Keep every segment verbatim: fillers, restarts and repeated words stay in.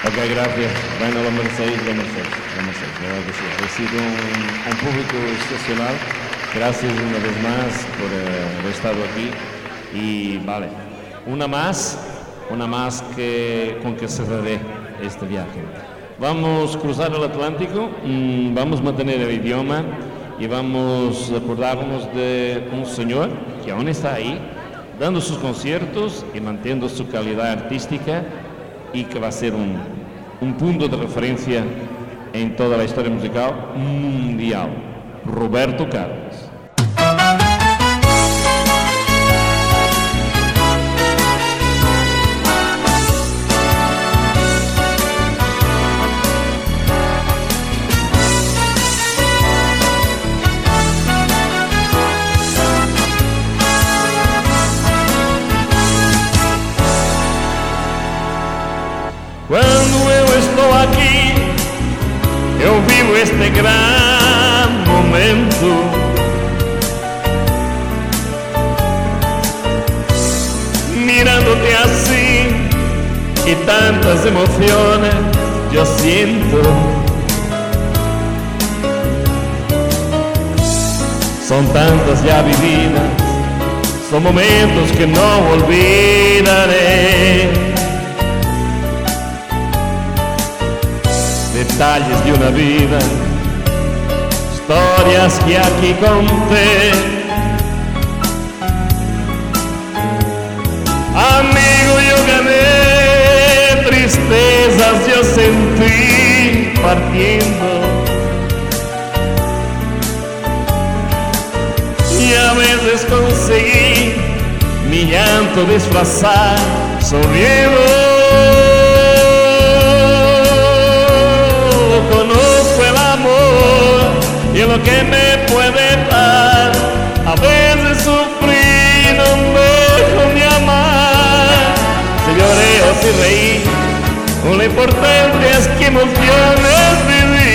Ok, gracias. Bueno, lo merecéis, lo merecéis, lo merecéis, de verdad que sí. Ha sido un, un público excepcional. Gracias una vez más por uh, haber estado aquí. Y vale, una más, una más que, con que cerraré este viaje. Vamos a cruzar el Atlántico, mmm, vamos a mantener el idioma y vamos a acordarnos de un señor que aún está ahí, dando sus conciertos y manteniendo su calidad artística y que va a ser un, un punto de referencia en toda la historia musical mundial. Roberto Carlos. Quando eu estou aqui, eu vivo este gran momento. Mirándote así y tantas emociones yo siento. Son tantas ya vividas, son momentos que no olvidaré. Detalles de una vida, historias que aquí conté. Amigo, yo gané, tristezas yo sentí partiendo. Y a veces conseguí mi llanto disfrazar sonriendo. Conozco el amor y lo que me puede dar. A veces sufrí, no me dejo de amar. Si lloré o si reí, lo importante es que emociones viví.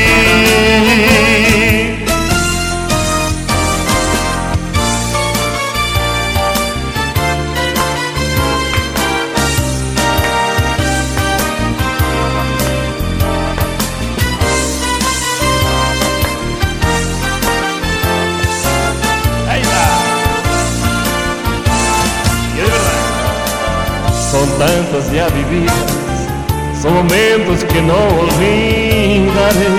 Son tantas ya vividas, son momentos que no olvidaré.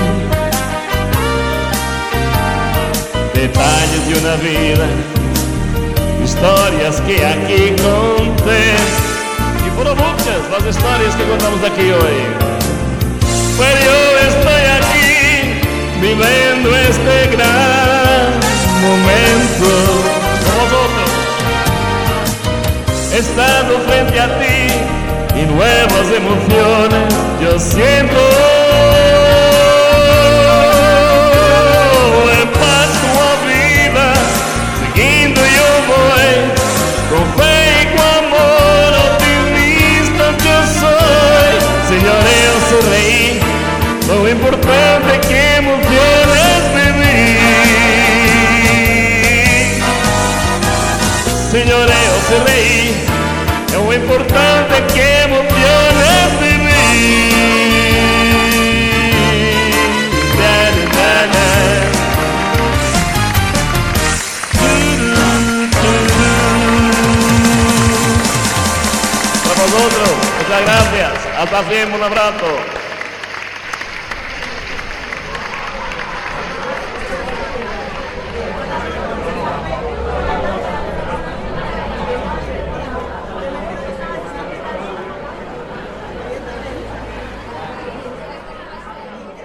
Detalles de una vida, historias que aquí conté. Y fueron muchas las historias que contamos aquí hoy. Pero yo estoy aquí, viviendo este gran momento. Con vosotros, estando frente a ti y nuevas emociones yo siento. En paz como vida, siguiendo yo voy, con fe y con amor, optimista yo soy. Señor, yo sonreí, lo importante que emociones viví. Señor, yo sonreí, é o importante que emociones viví. Da, da, da. Para vosotros, muchas gracias. Hasta siempre, un abrazo.